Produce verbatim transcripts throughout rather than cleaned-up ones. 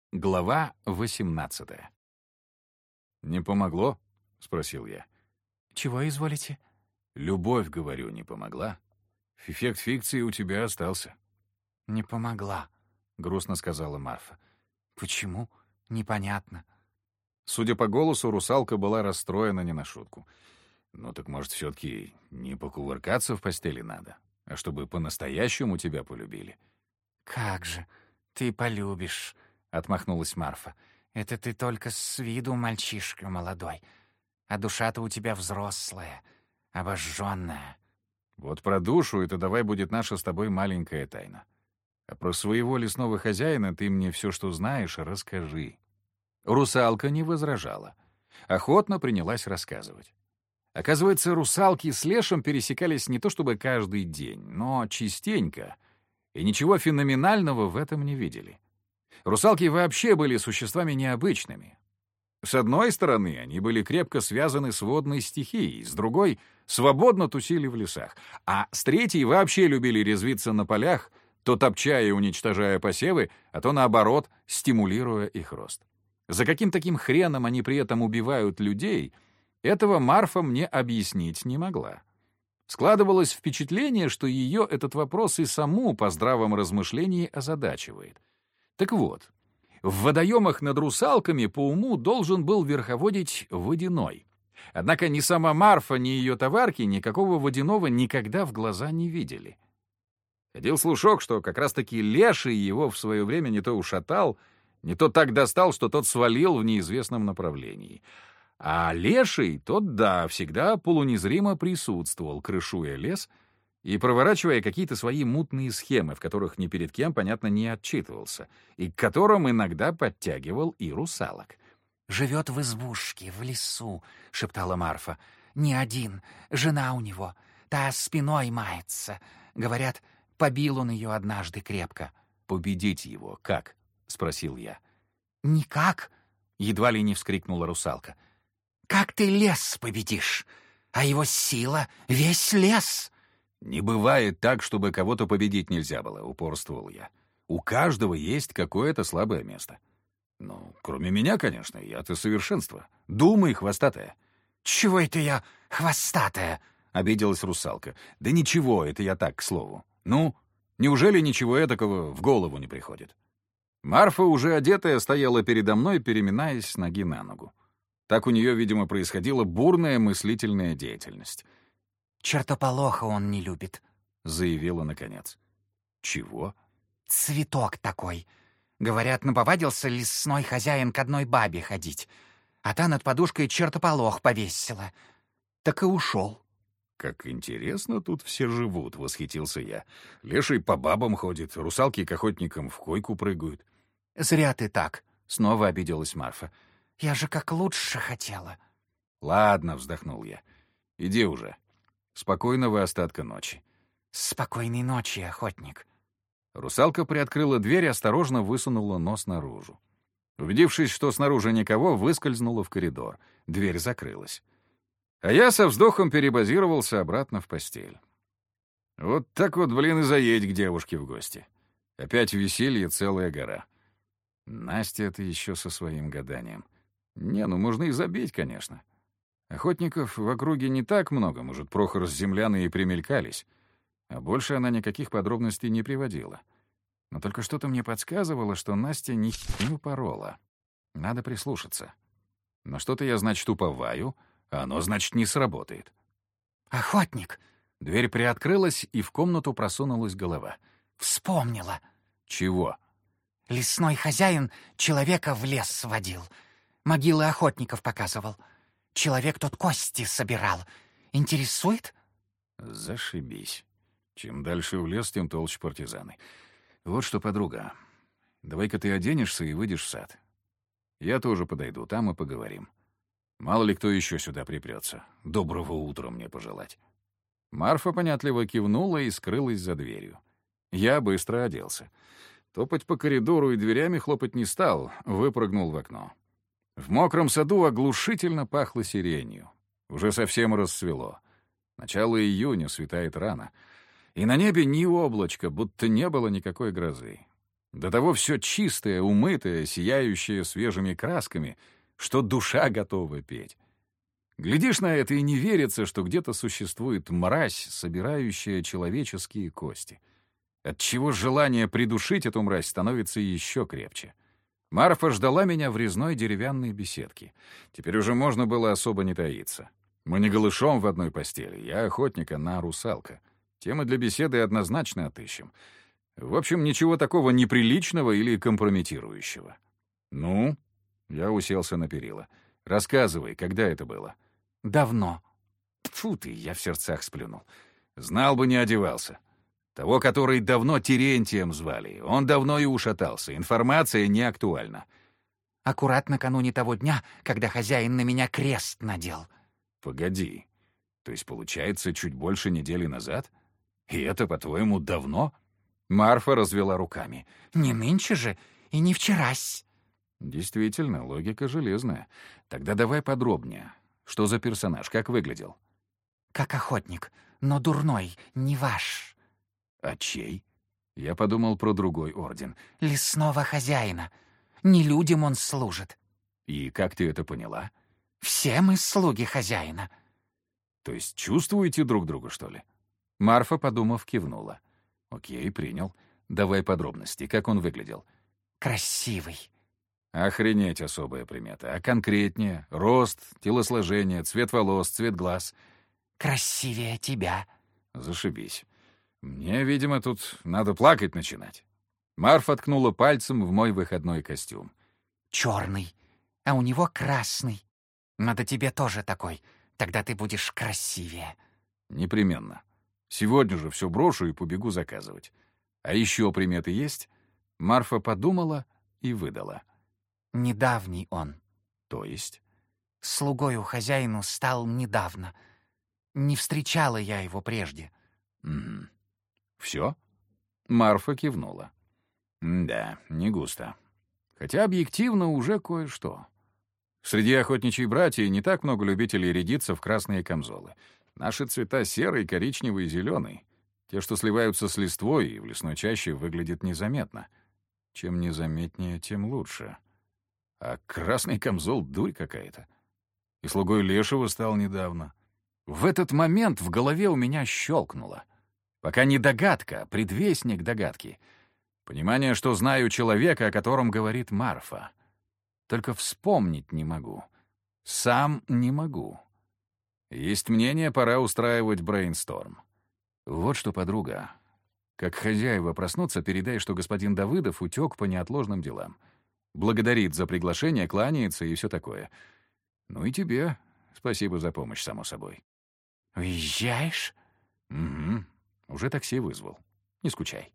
Глава восемнадцатая. «Не помогло?» — спросил я. «Чего изволите?» «Любовь, говорю, не помогла. Эффект фикции у тебя остался». «Не помогла», — грустно сказала Марфа. «Почему? Непонятно». Судя по голосу, русалка была расстроена не на шутку. «Ну так, может, все-таки не покувыркаться в постели надо, а чтобы по-настоящему тебя полюбили?» «Как же, ты полюбишь», — отмахнулась Марфа. «Это ты только с виду мальчишка молодой, а душа-то у тебя взрослая, обожженная». «Вот про душу это давай будет наша с тобой маленькая тайна. А про своего лесного хозяина ты мне все, что знаешь, расскажи». Русалка не возражала. Охотно принялась рассказывать. Оказывается, русалки с лешим пересекались не то чтобы каждый день, но частенько, и ничего феноменального в этом не видели. Русалки вообще были существами необычными. С одной стороны, они были крепко связаны с водной стихией, с другой — свободно тусили в лесах, а с третьей вообще любили резвиться на полях, то топча и уничтожая посевы, а то, наоборот, стимулируя их рост. За каким таким хреном они при этом убивают людей, этого Марфа мне объяснить не могла. Складывалось впечатление, что ее этот вопрос и саму по здравом размышлении озадачивает. Так вот, в водоемах над русалками по уму должен был верховодить водяной. Однако ни сама Марфа, ни ее товарки никакого водяного никогда в глаза не видели. Ходил слушок, что как раз-таки леший его в свое время не то ушатал, не то так достал, что тот свалил в неизвестном направлении. А леший, тот, да, всегда полунезримо присутствовал, крышуя лес и проворачивая какие-то свои мутные схемы, в которых ни перед кем, понятно, не отчитывался, и к которым иногда подтягивал и русалок. «Живет в избушке, в лесу», — шептала Марфа. «Не один, жена у него, та спиной мается. Говорят, побил он ее однажды крепко». «Победить его как?» — спросил я. «Никак», — едва ли не вскрикнула русалка. «Как ты лес победишь? А его сила — весь лес». «Не бывает так, чтобы кого-то победить нельзя было», — упорствовал я. «У каждого есть какое-то слабое место. Ну, кроме меня, конечно, я-то совершенство. Думай, хвостатая». «Чего это я хвостатая?» — обиделась русалка. «Да ничего, это я так, к слову. Ну, неужели ничего этакого в голову не приходит?» Марфа, уже одетая, стояла передо мной, переминаясь с ноги на ногу. Так у нее, видимо, происходила бурная мыслительная деятельность. «Чертополоха он не любит», — заявила наконец. «Чего?» «Цветок такой. Говорят, наповадился лесной хозяин к одной бабе ходить, а та над подушкой чертополох повесила. Так и ушел». «Как интересно тут все живут», — восхитился я. «Леший по бабам ходит, русалки к охотникам в койку прыгают». «Зря ты так», — снова обиделась Марфа. «Я же как лучше хотела». «Ладно», — вздохнул я. «Иди уже. Спокойного остатка ночи». «Спокойной ночи, охотник». Русалка приоткрыла дверь и осторожно высунула нос наружу. Убедившись, что снаружи никого, выскользнула в коридор. Дверь закрылась. А я со вздохом перебазировался обратно в постель. Вот так вот, блин, и заедь к девушке в гости. Опять веселье целая гора. Настя это еще со своим гаданием. Не, ну можно и забить, конечно. Охотников в округе не так много, может, Прохор с земляной и примелькались. А больше она никаких подробностей не приводила. Но только что-то мне подсказывало, что Настя ни не упорола. Надо прислушаться. Но что-то я, значит, уповаю, а оно, значит, не сработает. «Охотник!» Дверь приоткрылась, и в комнату просунулась голова. «Вспомнила!» «Чего?» «Лесной хозяин человека в лес сводил. Могилы охотников показывал. Человек тот кости собирал. Интересует?» «Зашибись. Чем дальше в лес, тем толще партизаны. Вот что, подруга, давай-ка ты оденешься и выйдешь в сад. Я тоже подойду, там и поговорим. Мало ли кто еще сюда припрется. Доброго утра мне пожелать». Марфа понятливо кивнула и скрылась за дверью. Я быстро оделся. Топать по коридору и дверями хлопать не стал, выпрыгнул в окно. В мокром саду оглушительно пахло сиренью. Уже совсем рассвело. Начало июня, светает рано. И на небе ни облачка, будто не было никакой грозы. До того все чистое, умытое, сияющее свежими красками, что душа готова петь. Глядишь на это и не верится, что где-то существует мразь, собирающая человеческие кости. Отчего желание придушить эту мразь становится еще крепче. Марфа ждала меня в резной деревянной беседке. Теперь уже можно было особо не таиться. Мы не голышом в одной постели, я охотник, она русалка. Темы для беседы однозначно отыщем. В общем, ничего такого неприличного или компрометирующего. «Ну?» — я уселся на перила. «Рассказывай, когда это было?» «Давно». Тьфу ты, я в сердцах сплюнул. Знал бы, не одевался. Того, который давно Терентием звали. Он давно и ушатался. Информация не актуальна. «Аккурат накануне того дня, когда хозяин на меня крест надел». «Погоди. То есть, получается, чуть больше недели назад? И это, по-твоему, давно?» Марфа развела руками. «Не нынче же и не вчерась». «Действительно, логика железная. Тогда давай подробнее. Что за персонаж, как выглядел?» «Как охотник, но дурной, не ваш». «А чей?» Я подумал про другой орден. «Лесного хозяина. Не людям он служит». «И как ты это поняла?» «Все мы слуги хозяина». «То есть чувствуете друг друга, что ли?» Марфа, подумав, кивнула. «Окей, принял. Давай подробности. Как он выглядел?» «Красивый». «Охренеть особая примета. А конкретнее? Рост, телосложение, цвет волос, цвет глаз?» «Красивее тебя». «Зашибись. Мне, видимо, тут надо плакать начинать». Марфа ткнула пальцем в мой выходной костюм. «Черный, а у него красный. Надо тебе тоже такой. Тогда ты будешь красивее». «Непременно. Сегодня же все брошу и побегу заказывать. А еще приметы есть?» Марфа подумала и выдала. «Недавний он». «То есть?» «Слугою хозяину стал недавно. Не встречала я его прежде». «Угу. Все?» Марфа кивнула. «Да, не густо. Хотя объективно уже кое-что. Среди охотничьей братьи не так много любителей рядиться в красные камзолы. Наши цвета серый, коричневый и зеленый. Те, что сливаются с листвой и в лесной чаще, выглядят незаметно. Чем незаметнее, тем лучше. А красный камзол — дурь какая-то. И слугой Лешего стал недавно. В этот момент в голове у меня щелкнуло. Пока не догадка, а предвестник догадки. Понимание, что знаю человека, о котором говорит Марфа. Только вспомнить не могу. Сам не могу. Есть мнение, пора устраивать брейнсторм. Вот что, подруга. Как хозяева проснутся, передай, что господин Давыдов утек по неотложным делам. Благодарит за приглашение, кланяется и все такое. Ну и тебе спасибо за помощь, само собой. «Уезжаешь?» Угу. Уже такси вызвал. Не скучай.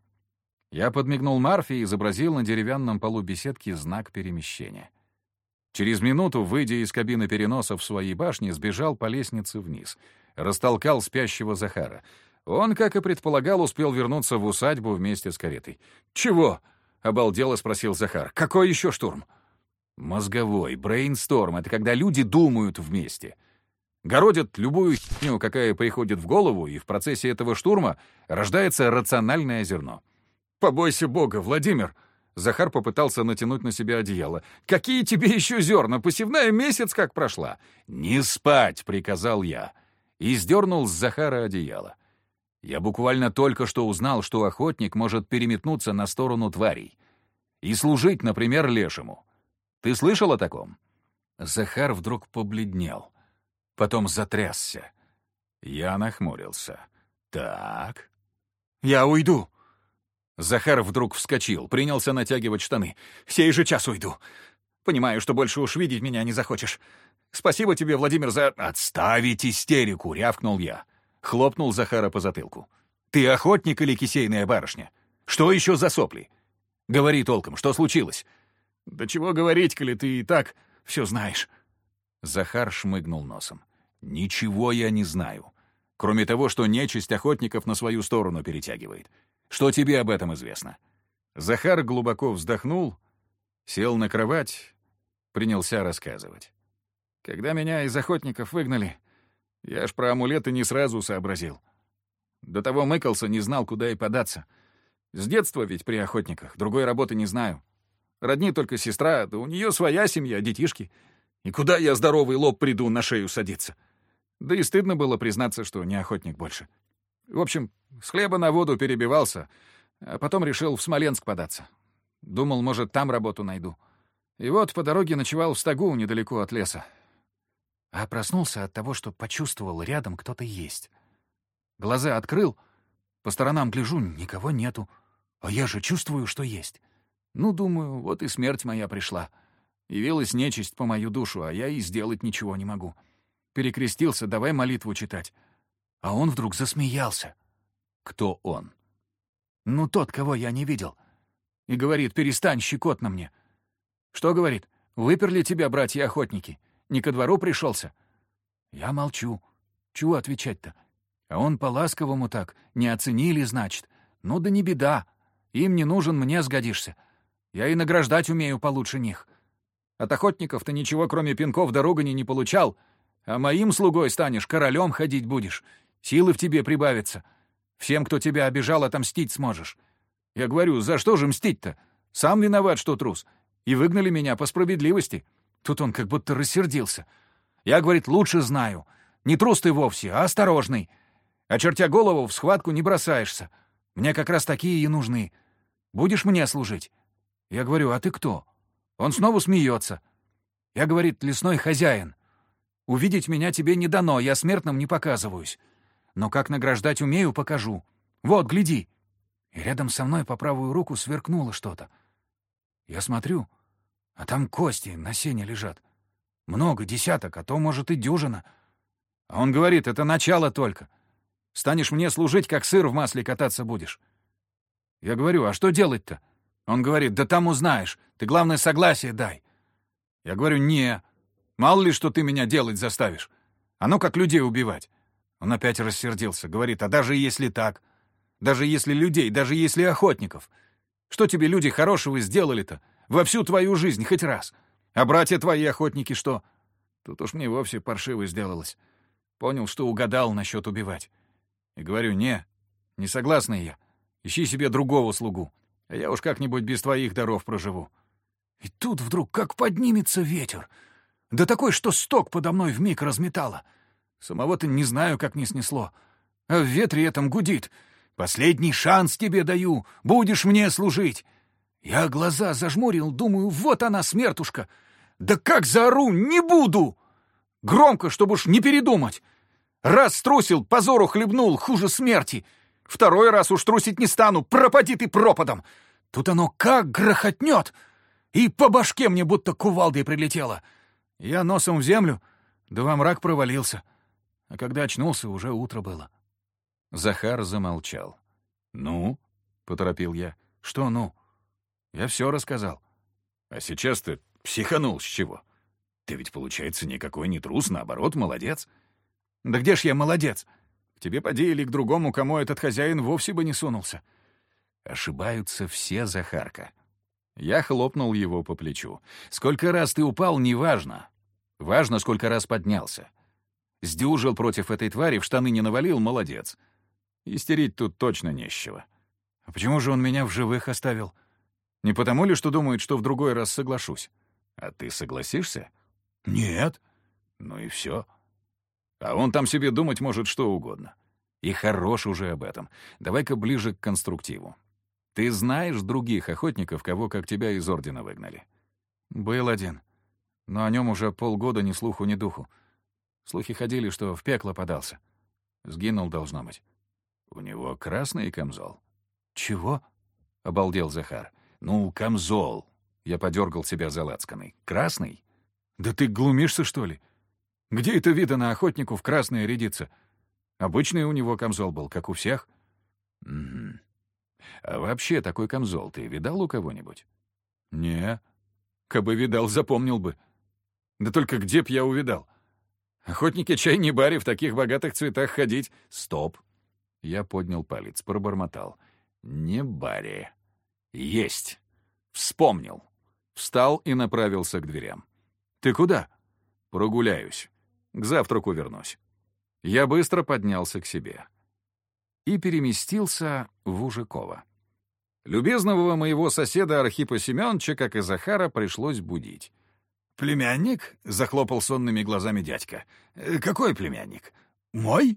Я подмигнул Марфе и изобразил на деревянном полу беседки знак перемещения. Через минуту, выйдя из кабины переноса в своей башне, сбежал по лестнице вниз. Растолкал спящего Захара. Он, как и предполагал, успел вернуться в усадьбу вместе с каретой. «Чего?» — обалдело спросил Захар. «Какой еще штурм?» «Мозговой. Брейнсторм — это когда люди думают вместе. Городят любую херню, какая приходит в голову, и в процессе этого штурма рождается рациональное зерно». «Побойся Бога, Владимир!» Захар попытался натянуть на себя одеяло. «Какие тебе еще зерна? Посевная месяц как прошла!» «Не спать!» — приказал я. И сдернул с Захара одеяло. Я буквально только что узнал, что охотник может переметнуться на сторону тварей. И служить, например, лешему. Ты слышал о таком? Захар вдруг побледнел. Потом затрясся. Я нахмурился. «Так...» «Я уйду!» Захар вдруг вскочил, принялся натягивать штаны. «Сей же час уйду. Понимаю, что больше уж видеть меня не захочешь. Спасибо тебе, Владимир, за...» «Отставить истерику!» — рявкнул я. Хлопнул Захара по затылку. «Ты охотник или кисейная барышня? Что еще за сопли? Говори толком, что случилось?» «Да чего говорить, коли ты и так все знаешь». Захар шмыгнул носом. «Ничего я не знаю. Кроме того, что нечисть охотников на свою сторону перетягивает. Что тебе об этом известно?» Захар глубоко вздохнул, сел на кровать, принялся рассказывать. «Когда меня из охотников выгнали, я ж про амулеты не сразу сообразил. До того мыкался, не знал, куда и податься. С детства ведь при охотниках, другой работы не знаю. Родни только сестра, да у нее своя семья, детишки. И куда я здоровый лоб приду на шею садиться? Да и стыдно было признаться, что не охотник больше. В общем, с хлеба на воду перебивался, а потом решил в Смоленск податься. Думал, может, там работу найду. И вот по дороге ночевал в стогу недалеко от леса. А проснулся от того, что почувствовал, рядом кто-то есть. Глаза открыл, по сторонам гляжу, никого нету. А я же чувствую, что есть. Ну, думаю, вот и смерть моя пришла. Явилась нечисть по мою душу, а я и сделать ничего не могу. Перекрестился, давай молитву читать. А он вдруг засмеялся. Кто он? Ну, тот, кого я не видел. И говорит, перестань, щекотно мне. Что, говорит, выперли тебя, братья-охотники? Не ко двору пришелся? Я молчу. Чего отвечать-то? А он по-ласковому так. Не оценили, значит. Ну да не беда. Им не нужен, мне сгодишься. Я и награждать умею получше них. От охотников-то ничего, кроме пинков да ругани, не получал. А моим слугой станешь, королем ходить будешь. Силы в тебе прибавятся. Всем, кто тебя обижал, отомстить сможешь. Я говорю, за что же мстить-то? Сам виноват, что трус. И выгнали меня по справедливости. Тут он как будто рассердился. Я, говорит, лучше знаю. Не трус ты вовсе, а осторожный. Очертя голову, в схватку не бросаешься. Мне как раз такие и нужны. Будешь мне служить? Я говорю, а ты кто? Он снова смеется. Я, говорит, лесной хозяин. Увидеть меня тебе не дано, я смертным не показываюсь. Но как награждать умею, покажу. Вот, гляди. И рядом со мной по правую руку сверкнуло что-то. Я смотрю, а там кости на сене лежат. Много, десяток, а то, может, и дюжина. А он говорит, это начало только. Станешь мне служить, как сыр в масле кататься будешь. Я говорю, а что делать-то? Он говорит, да там узнаешь. Ты, главное, согласие дай. Я говорю, не. Мало ли, что ты меня делать заставишь. А ну, как людей убивать. Он опять рассердился. Говорит, а даже если так? Даже если людей, даже если охотников. Что тебе люди хорошего сделали-то? Во всю твою жизнь хоть раз. А братья твои охотники что? Тут уж мне вовсе паршиво сделалось. Понял, что угадал насчет убивать. И говорю, не, не согласный я. Ищи себе другого слугу. А я уж как-нибудь без твоих даров проживу. И тут вдруг как поднимется ветер. Да такой, что сток подо мной вмиг разметало. Самого-то не знаю, как не снесло. А в ветре этом гудит. Последний шанс тебе даю. Будешь мне служить. Я глаза зажмурил, думаю, вот она, смертушка. Да как заору, не буду! Громко, чтобы уж не передумать. Раз струсил, позору хлебнул, хуже смерти. Второй раз уж трусить не стану, пропади ты пропадом. Тут оно как грохотнет. И по башке мне будто кувалдой прилетело. Я носом в землю, да во мрак провалился. А когда очнулся, уже утро было. Захар замолчал. «Ну?» — поторопил я. «Что «ну»? Я все рассказал». «А сейчас ты психанул с чего? Ты ведь, получается, никакой не трус, наоборот, молодец». «Да где ж я молодец? К тебе поди или к другому, кому этот хозяин вовсе бы не сунулся». «Ошибаются все, Захарка». Я хлопнул его по плечу. «Сколько раз ты упал, неважно. Важно, сколько раз поднялся. Сдюжил против этой твари, в штаны не навалил — молодец. Истерить тут точно не с чего». «А почему же он меня в живых оставил? Не потому ли, что думает, что в другой раз соглашусь?» «А ты согласишься?» «Нет». «Ну и все. А он там себе думать может что угодно. И хорош уже об этом. Давай-ка ближе к конструктиву. Ты знаешь других охотников, кого, как тебя, из ордена выгнали?» «Был один. Но о нем уже полгода ни слуху, ни духу. Слухи ходили, что в пекло подался. Сгинул, должно быть». «У него красный камзол?» «Чего?» — обалдел Захар. «Ну, камзол». Я подергал себя за лацканой. «Красный? Да ты глумишься, что ли? Где это видано охотнику в красное рядиться? Обычный у него камзол был, как у всех». «Угу. А вообще такой камзол ты видал у кого-нибудь?» «Не. Кабы видал, запомнил бы. Да только где б я увидал? Охотники чай не баре в таких богатых цветах ходить». «Стоп!» Я поднял палец, пробормотал. «Не баре. Есть. Вспомнил». Встал и направился к дверям. «Ты куда?» «Прогуляюсь. К завтраку вернусь». Я быстро поднялся к себе и переместился в Ужикова. Любезного моего соседа Архипа Семеновича, как и Захара, пришлось будить. «Племянник?» — захлопал сонными глазами дядька. «Э, «Какой племянник? Мой?»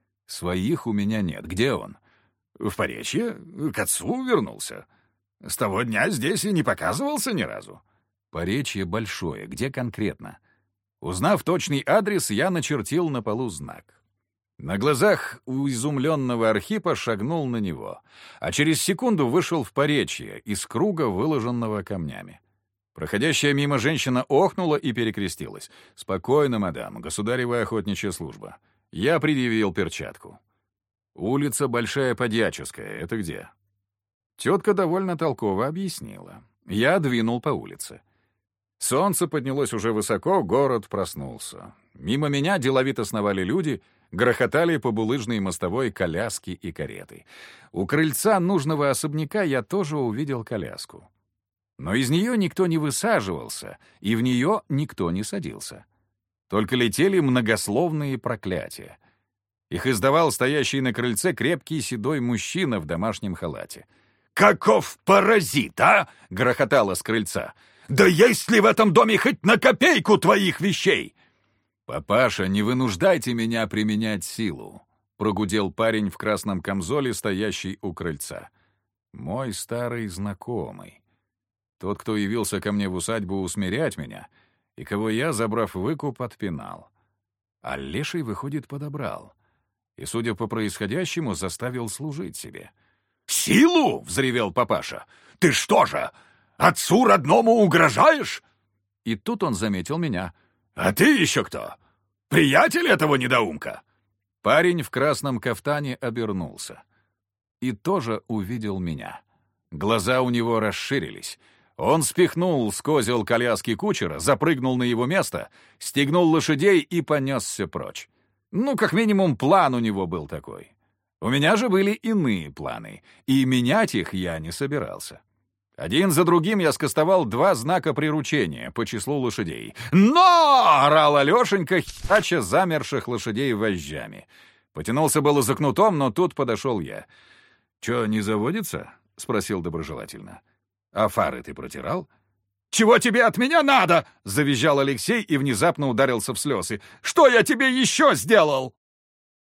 «Своих у меня нет. Где он?» «В Поречье. К отцу вернулся. С того дня здесь и не показывался ни разу». «Поречье большое. Где конкретно?» Узнав точный адрес, я начертил на полу знак. На глазах у изумленного Архипа шагнул на него, а через секунду вышел в Поречье из круга, выложенного камнями. Проходящая мимо женщина охнула и перекрестилась. «Спокойно, мадам, государевая охотничья служба». Я предъявил перчатку. «Улица Большая Подьяческая. Это где?» Тетка довольно толково объяснила. Я двинул по улице. Солнце поднялось уже высоко, город проснулся. Мимо меня деловито сновали люди, грохотали по булыжной мостовой коляски и кареты. У крыльца нужного особняка я тоже увидел коляску. Но из нее никто не высаживался, и в нее никто не садился. Только летели многословные проклятия. Их издавал стоящий на крыльце крепкий седой мужчина в домашнем халате. «Каков паразит, а?» — грохотало с крыльца. «Да есть ли в этом доме хоть на копейку твоих вещей?» «Папаша, не вынуждайте меня применять силу», — прогудел парень в красном камзоле, стоящий у крыльца. Мой старый знакомый. Тот, кто явился ко мне в усадьбу усмирять меня, и кого я, забрав выкуп, отпинал. А леший, выходит, подобрал. И, судя по происходящему, заставил служить себе. «Силу?» — взревел папаша. «Ты что же, отцу родному угрожаешь?» И тут он заметил меня. «А ты еще кто? Приятель этого недоумка?» Парень в красном кафтане обернулся. И тоже увидел меня. Глаза у него расширились. Он спихнул с козел коляски кучера, запрыгнул на его место, стегнул лошадей и понесся прочь. Ну, как минимум, план у него был такой. У меня же были иные планы, и менять их я не собирался. Один за другим я скостовал два знака приручения по числу лошадей. «Но!» — орал Алешенька, хача замерших лошадей вожжами. Потянулся было за кнутом, но тут подошел я. «Чё, не заводится?» — спросил доброжелательно. «А фары ты протирал?» «Чего тебе от меня надо?» — завизжал Алексей и внезапно ударился в слезы. «Что я тебе еще сделал?»